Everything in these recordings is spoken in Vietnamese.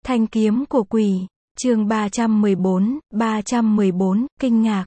Thanh kiếm của quỷ, chương 314, kinh ngạc.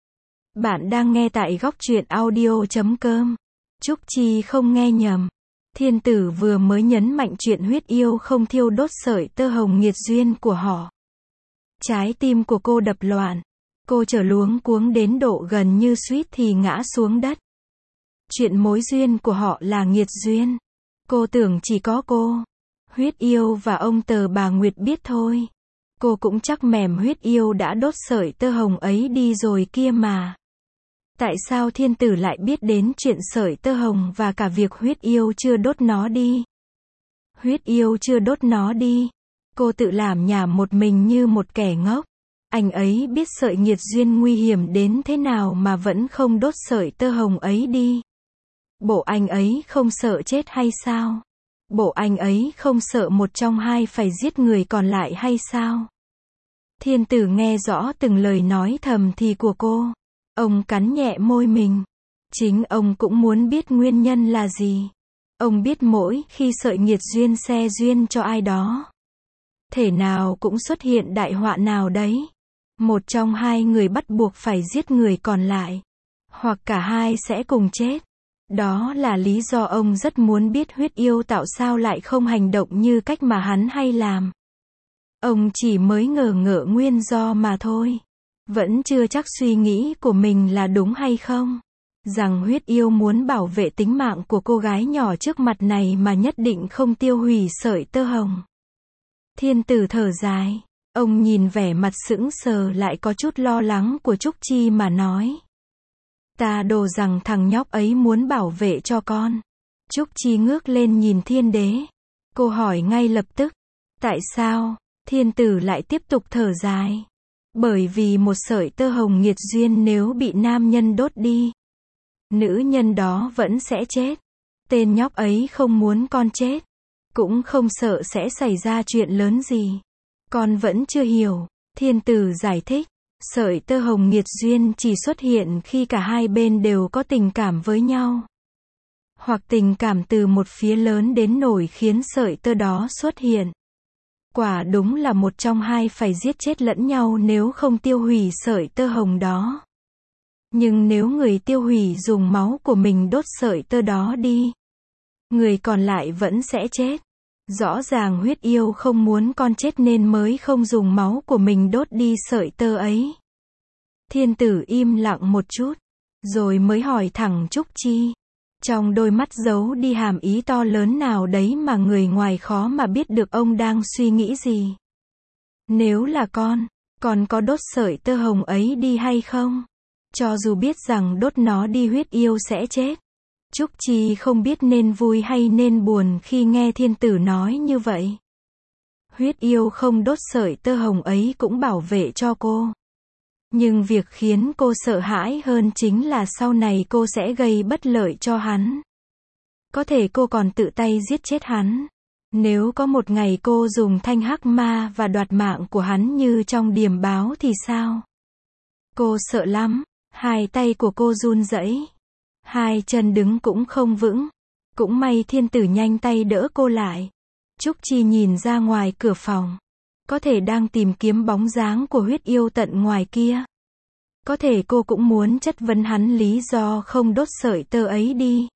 Bạn đang nghe tại góc truyện audio.com. Trúc Chi không nghe nhầm. Thiên tử vừa mới nhấn mạnh chuyện huyết yêu không thiêu đốt sợi tơ hồng nghiệt duyên của họ. Trái tim của cô đập loạn. Cô trở luống cuống đến độ gần như suýt thì ngã xuống đất. Chuyện mối duyên của họ là nghiệt duyên. Cô tưởng chỉ có cô, huyết yêu và ông Tờ Bà Nguyệt biết thôi. Cô cũng chắc mẻm huyết yêu đã đốt sợi tơ hồng ấy đi rồi kia mà. Tại sao thiên tử lại biết đến chuyện sợi tơ hồng và cả việc huyết yêu chưa đốt nó đi? Huyết yêu chưa đốt nó đi. Cô tự làm nhảm một mình như một kẻ ngốc. Anh ấy biết sợi nghiệt duyên nguy hiểm đến thế nào mà vẫn không đốt sợi tơ hồng ấy đi. Bộ anh ấy không sợ chết hay sao? Bộ anh ấy không sợ một trong hai phải giết người còn lại hay sao? Thiên tử nghe rõ từng lời nói thầm thì của cô. Ông cắn nhẹ môi mình. Chính ông cũng muốn biết nguyên nhân là gì. Ông biết mỗi khi sợi nghiệt duyên xe duyên cho ai đó, thể nào cũng xuất hiện đại họa nào đấy. Một trong hai người bắt buộc phải giết người còn lại. Hoặc cả hai sẽ cùng chết. Đó là lý do ông rất muốn biết huyết yêu tạo sao lại không hành động như cách mà hắn hay làm. Ông chỉ mới ngờ ngợ nguyên do mà thôi. Vẫn chưa chắc suy nghĩ của mình là đúng hay không. Rằng huyết yêu muốn bảo vệ tính mạng của cô gái nhỏ trước mặt này mà nhất định không tiêu hủy sợi tơ hồng. Thiên tử thở dài. Ông nhìn vẻ mặt sững sờ lại có chút lo lắng của Trúc Chi mà nói. Ta đồ rằng thằng nhóc ấy muốn bảo vệ cho con. Trúc Chi ngước lên nhìn thiên đế. Cô hỏi ngay lập tức. Tại sao? Thiên tử lại tiếp tục thở dài. Bởi vì một sợi tơ hồng nghiệt duyên nếu bị nam nhân đốt đi, nữ nhân đó vẫn sẽ chết. Tên nhóc ấy không muốn con chết. Cũng không sợ sẽ xảy ra chuyện lớn gì. Con vẫn chưa hiểu. Thiên tử giải thích. Sợi tơ hồng nghiệt duyên chỉ xuất hiện khi cả hai bên đều có tình cảm với nhau. Hoặc tình cảm từ một phía lớn đến nổi khiến sợi tơ đó xuất hiện. Quả đúng là một trong hai phải giết chết lẫn nhau nếu không tiêu hủy sợi tơ hồng đó. Nhưng nếu người tiêu hủy dùng máu của mình đốt sợi tơ đó đi, người còn lại vẫn sẽ chết. Rõ ràng huyết yêu không muốn con chết nên mới không dùng máu của mình đốt đi sợi tơ ấy. Thiên tử im lặng một chút, rồi mới hỏi thẳng Trúc Chi. Trong đôi mắt giấu đi hàm ý to lớn nào đấy mà người ngoài khó mà biết được ông đang suy nghĩ gì. Nếu là con có đốt sợi tơ hồng ấy đi hay không? Cho dù biết rằng đốt nó đi huyết yêu sẽ chết. Trúc Chi không biết nên vui hay nên buồn khi nghe thiên tử nói như vậy. Huyết yêu không đốt sợi tơ hồng ấy cũng bảo vệ cho cô. Nhưng việc khiến cô sợ hãi hơn chính là sau này cô sẽ gây bất lợi cho hắn. Có thể cô còn tự tay giết chết hắn. Nếu có một ngày cô dùng thanh hắc ma và đoạt mạng của hắn như trong điềm báo thì sao? Cô sợ lắm. Hai tay của cô run rẩy. Hai chân đứng cũng không vững. Cũng may thiên tử nhanh tay đỡ cô lại. Trúc Chi nhìn ra ngoài cửa phòng. Có thể đang tìm kiếm bóng dáng của huyết yêu tận ngoài kia. Có thể cô cũng muốn chất vấn hắn lý do không đốt sợi tơ ấy đi.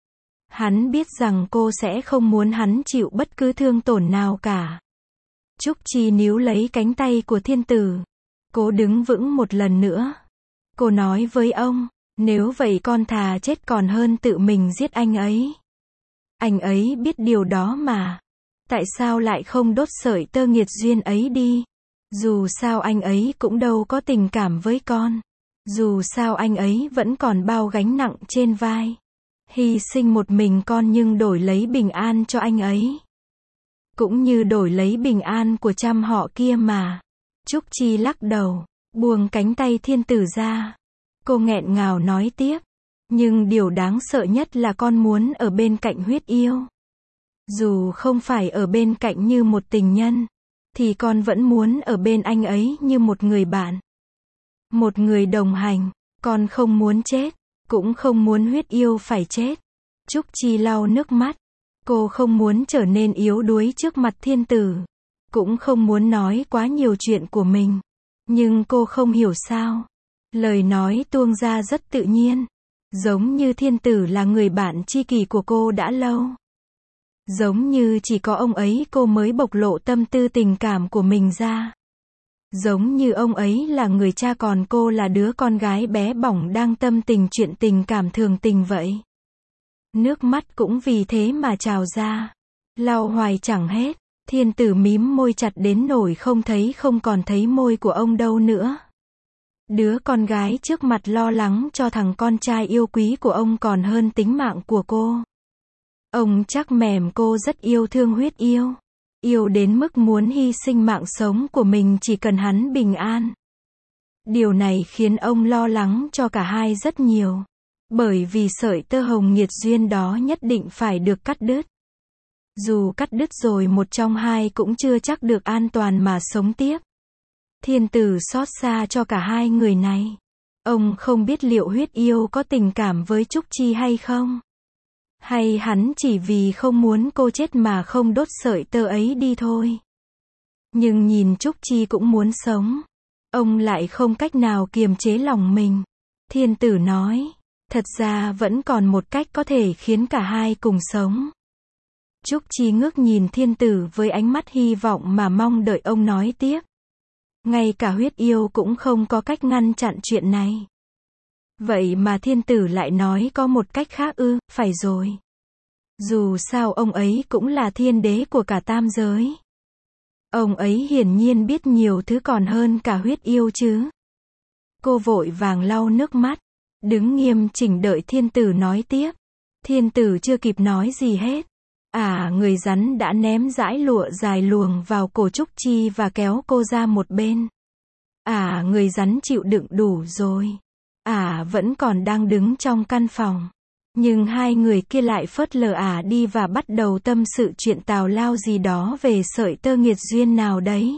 Hắn biết rằng cô sẽ không muốn hắn chịu bất cứ thương tổn nào cả. Trúc Chi níu lấy cánh tay của thiên tử. Cố đứng vững một lần nữa. Cô nói với ông, nếu vậy con thà chết còn hơn tự mình giết anh ấy. Anh ấy biết điều đó mà. Tại sao lại không đốt sợi tơ nghiệt duyên ấy đi? Dù sao anh ấy cũng đâu có tình cảm với con. Dù sao anh ấy vẫn còn bao gánh nặng trên vai. Hy sinh một mình con nhưng đổi lấy bình an cho anh ấy. Cũng như đổi lấy bình an của trăm họ kia mà. Trúc Chi lắc đầu, buông cánh tay thiên tử ra. Cô nghẹn ngào nói tiếp. Nhưng điều đáng sợ nhất là con muốn ở bên cạnh huyết yêu. Dù không phải ở bên cạnh như một tình nhân, thì con vẫn muốn ở bên anh ấy như một người bạn. Một người đồng hành. Con không muốn chết. Cũng không muốn huyết yêu phải chết. Trúc Chi lau nước mắt. Cô không muốn trở nên yếu đuối trước mặt thiên tử. cũng không muốn nói quá nhiều chuyện của mình. Nhưng cô không hiểu sao. Lời nói tuông ra rất tự nhiên. Giống như Thiên Tử là người bạn tri kỷ của cô đã lâu. Giống như chỉ có ông ấy cô mới bộc lộ tâm tư tình cảm của mình ra. Giống như ông ấy là người cha còn cô là đứa con gái bé bỏng đang tâm tình chuyện tình cảm thường tình vậy. Nước mắt cũng vì thế mà trào ra. Lau hoài chẳng hết. Thiên Tử mím môi chặt đến nỗi không còn thấy môi của ông đâu nữa. Đứa con gái trước mặt lo lắng cho thằng con trai yêu quý của ông còn hơn tính mạng của cô. Ông chắc mẻm cô rất yêu thương Huyết Yêu. Yêu đến mức muốn hy sinh mạng sống của mình chỉ cần hắn bình an. Điều này khiến ông lo lắng cho cả hai rất nhiều. Bởi vì sợi tơ hồng nghiệt duyên đó nhất định phải được cắt đứt. Dù cắt đứt rồi một trong hai cũng chưa chắc được an toàn mà sống tiếp. Thiên Tử xót xa cho cả hai người này. Ông không biết liệu Huyết Yêu có tình cảm với Trúc Chi hay không. Hay hắn chỉ vì không muốn cô chết mà không đốt sợi tơ ấy đi thôi. Nhưng nhìn Trúc Chi cũng muốn sống. Ông lại không cách nào kiềm chế lòng mình. Thiên Tử nói, thật ra vẫn còn một cách có thể khiến cả hai cùng sống. Trúc Chi ngước nhìn Thiên Tử với ánh mắt hy vọng mà mong đợi ông nói tiếp. Ngay cả Huyết Yêu cũng không có cách ngăn chặn chuyện này. Vậy mà Thiên Tử lại nói có một cách khác ư, phải rồi. Dù sao ông ấy cũng là thiên đế của cả tam giới. Ông ấy hiển nhiên biết nhiều thứ còn hơn cả Huyết Yêu chứ. Cô vội vàng lau nước mắt, đứng nghiêm chỉnh đợi Thiên Tử nói tiếp. Thiên Tử chưa kịp nói gì hết. Người rắn đã ném dải lụa dài luồng vào cổ Trúc Chi và kéo cô ra một bên. Người rắn chịu đựng đủ rồi. Vẫn còn đang đứng trong căn phòng. Nhưng hai người kia lại phớt lờ đi và bắt đầu tâm sự chuyện tào lao gì đó về sợi tơ nghiệt duyên nào đấy.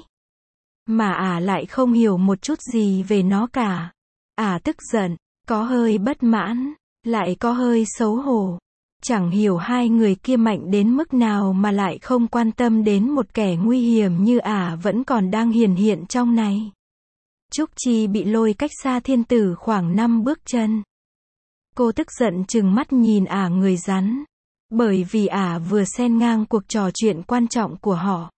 Mà lại không hiểu một chút gì về nó cả. Tức giận, có hơi bất mãn, lại có hơi xấu hổ. Chẳng hiểu hai người kia mạnh đến mức nào mà lại không quan tâm đến một kẻ nguy hiểm như vẫn còn đang hiển hiện trong này. Trúc Chi bị lôi cách xa Thiên Tử khoảng 5 bước chân. Cô tức giận trừng mắt nhìn người rắn. Bởi vì vừa xen ngang cuộc trò chuyện quan trọng của họ.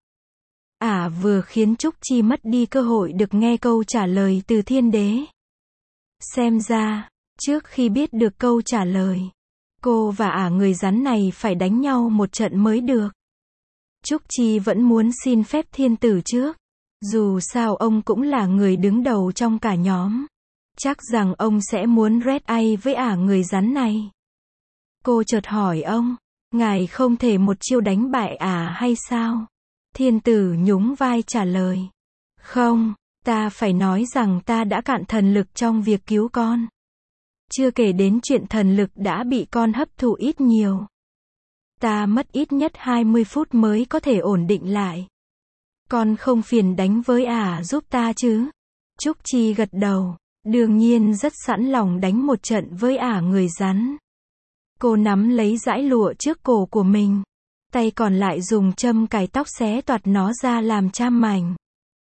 Vừa khiến Trúc Chi mất đi cơ hội được nghe câu trả lời từ thiên đế. Xem ra, trước khi biết được câu trả lời, cô và người rắn này phải đánh nhau một trận mới được. Trúc Chi vẫn muốn xin phép Thiên Tử trước. Dù sao ông cũng là người đứng đầu trong cả nhóm. Chắc rằng ông sẽ muốn red ai với người rắn này. Cô chợt hỏi ông, ngài không thể một chiêu đánh bại hay sao? Thiên Tử nhún vai trả lời. Không, ta phải nói rằng ta đã cạn thần lực trong việc cứu con. Chưa kể đến chuyện thần lực đã bị con hấp thụ ít nhiều. Ta mất ít nhất 20 phút mới có thể ổn định lại. Con không phiền đánh với giúp ta chứ? Trúc Chi gật đầu. Đương nhiên rất sẵn lòng đánh một trận với người rắn. Cô nắm lấy dải lụa trước cổ của mình. Tay còn lại dùng châm cài tóc xé toạc nó ra làm trăm mảnh.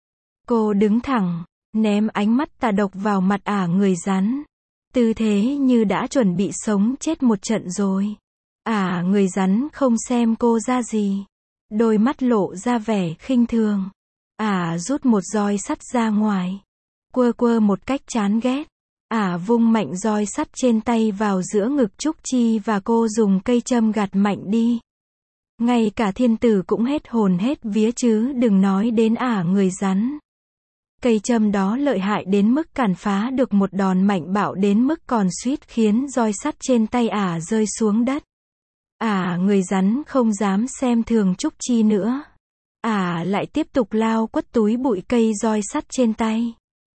Cô đứng thẳng, ném ánh mắt tà độc vào mặt người rắn. Tư thế như đã chuẩn bị sống chết một trận rồi. Người rắn không xem cô ra gì. Đôi mắt lộ ra vẻ khinh thường. Rút một roi sắt ra ngoài. Quơ một cách chán ghét. Vung mạnh roi sắt trên tay vào giữa ngực Trúc Chi và cô dùng cây châm gạt mạnh đi. Ngay cả Thiên Tử cũng hết hồn hết vía chứ đừng nói đến người rắn. Cây châm đó lợi hại đến mức cản phá được một đòn mạnh bạo đến mức còn suýt khiến roi sắt trên tay rơi xuống đất. Người rắn không dám xem thường Trúc Chi nữa. Lại tiếp tục lao quất túi bụi cây roi sắt trên tay.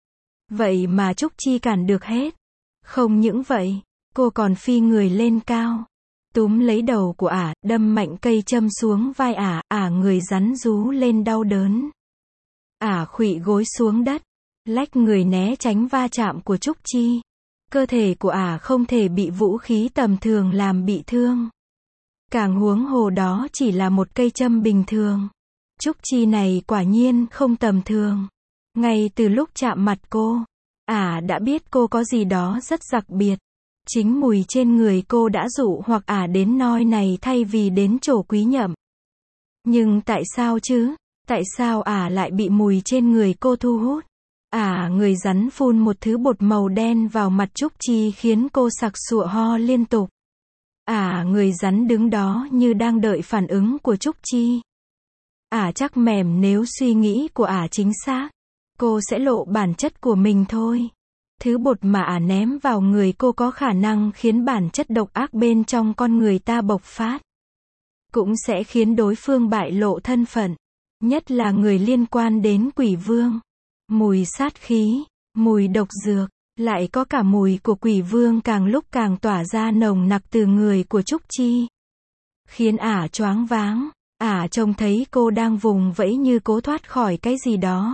Vậy mà Trúc Chi cản được hết. Không những vậy, cô còn phi người lên cao. Túm lấy đầu của đâm mạnh cây châm xuống vai người rắn rú lên đau đớn. Khuỵu gối xuống đất, lách người né tránh va chạm của Trúc Chi. Cơ thể của không thể bị vũ khí tầm thường làm bị thương. Càng huống hồ đó chỉ là một cây châm bình thường. Trúc Chi này quả nhiên không tầm thường. Ngay từ lúc chạm mặt cô, ả đã biết cô có gì đó rất đặc biệt. Chính mùi trên người cô đã dụ hoặc ả đến nơi này thay vì đến chỗ Quý Nhậm. Nhưng tại sao chứ? Tại sao ả lại bị mùi trên người cô thu hút? Ả người rắn phun một thứ bột màu đen vào mặt Trúc Chi khiến cô sặc sụa ho liên tục. Ả người rắn đứng đó như đang đợi phản ứng của Trúc Chi. Ả chắc mẻm nếu suy nghĩ của ả chính xác, cô sẽ lộ bản chất của mình thôi. Thứ bột mà ả ném vào người cô có khả năng khiến bản chất độc ác bên trong con người ta bộc phát. Cũng sẽ khiến đối phương bại lộ thân phận, nhất là người liên quan đến Quỷ Vương. Mùi sát khí, mùi độc dược, lại có cả mùi của Quỷ Vương càng lúc càng tỏa ra nồng nặc từ người của Trúc Chi. Khiến ả choáng váng, ả trông thấy cô đang vùng vẫy như cố thoát khỏi cái gì đó.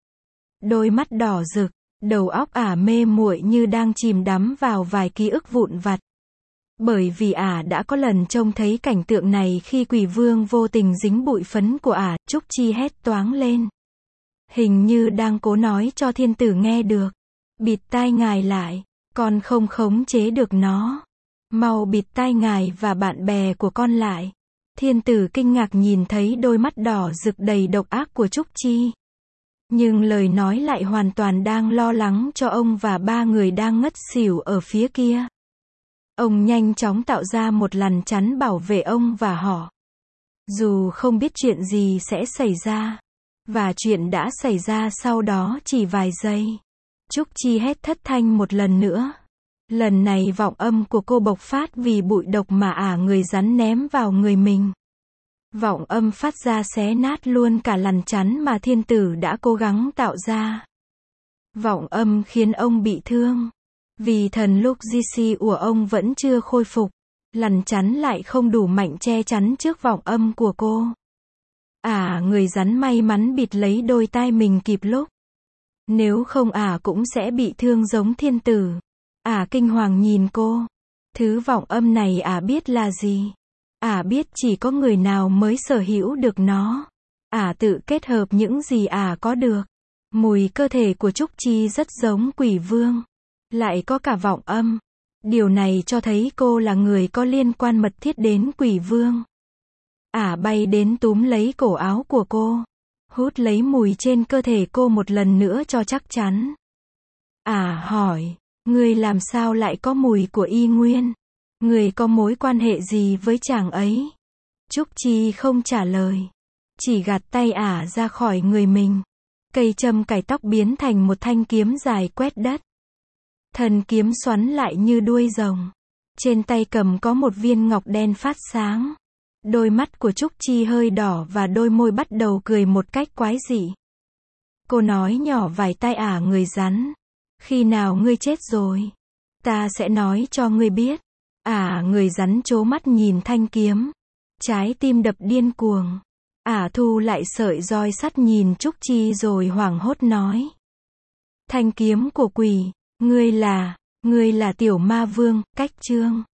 Đôi mắt đỏ rực, đầu óc ả mê muội như đang chìm đắm vào vài ký ức vụn vặt. Bởi vì ả đã có lần trông thấy cảnh tượng này khi Quỷ Vương vô tình dính bụi phấn của ả, Trúc Chi hét toáng lên. Hình như đang cố nói cho thiên tử nghe được. Bịt tai ngài lại, con không khống chế được nó. Mau bịt tai ngài và bạn bè của con lại. Thiên tử kinh ngạc nhìn thấy đôi mắt đỏ rực đầy độc ác của Trúc Chi. Nhưng lời nói lại hoàn toàn đang lo lắng cho ông và ba người đang ngất xỉu ở phía kia. Ông nhanh chóng tạo ra một lằn chắn bảo vệ ông và họ. Dù không biết chuyện gì sẽ xảy ra. Và chuyện đã xảy ra sau đó chỉ vài giây. Trúc Chi hét thất thanh một lần nữa. Lần này vọng âm của cô bộc phát vì bụi độc mà ả người rắn ném vào người mình. Vọng âm phát ra xé nát luôn cả lằn chắn mà thiên tử đã cố gắng tạo ra. Vọng âm khiến ông bị thương. Vì thần lúc GC của ông vẫn chưa khôi phục. Lằn chắn lại không đủ mạnh che chắn trước vọng âm của cô. Ả người rắn may mắn bịt lấy đôi tai mình kịp lúc. Nếu không ả cũng sẽ bị thương giống thiên tử. Ả kinh hoàng nhìn cô. Thứ vọng âm này ả biết là gì? Ả biết chỉ có người nào mới sở hữu được nó. Ả tự kết hợp những gì ả có được. Mùi cơ thể của Trúc Chi rất giống Quỷ Vương. Lại có cả vọng âm. Điều này cho thấy cô là người có liên quan mật thiết đến Quỷ Vương. Ả bay đến túm lấy cổ áo của cô. Hút lấy mùi trên cơ thể cô một lần nữa cho chắc chắn. Ả hỏi, ngươi làm sao lại có mùi của Y Nguyên? Ngươi có mối quan hệ gì với chàng ấy? Trúc Chi không trả lời. Chỉ gạt tay ả ra khỏi người mình. Cây châm cài tóc biến thành một thanh kiếm dài quét đất. Thân kiếm xoắn lại như đuôi rồng. Trên tay cầm có một viên ngọc đen phát sáng. Đôi mắt của Trúc Chi hơi đỏ và đôi môi bắt đầu cười một cách quái dị. Cô nói nhỏ vài tai ả người rắn. Khi nào ngươi chết rồi, ta sẽ nói cho ngươi biết. Ả người rắn trố mắt nhìn thanh kiếm. Trái tim đập điên cuồng. Ả thu lại sợi roi sắt nhìn Trúc Chi rồi hoảng hốt nói. Thanh kiếm của quỷ, ngươi là Tiểu Ma Vương, Cách Trương.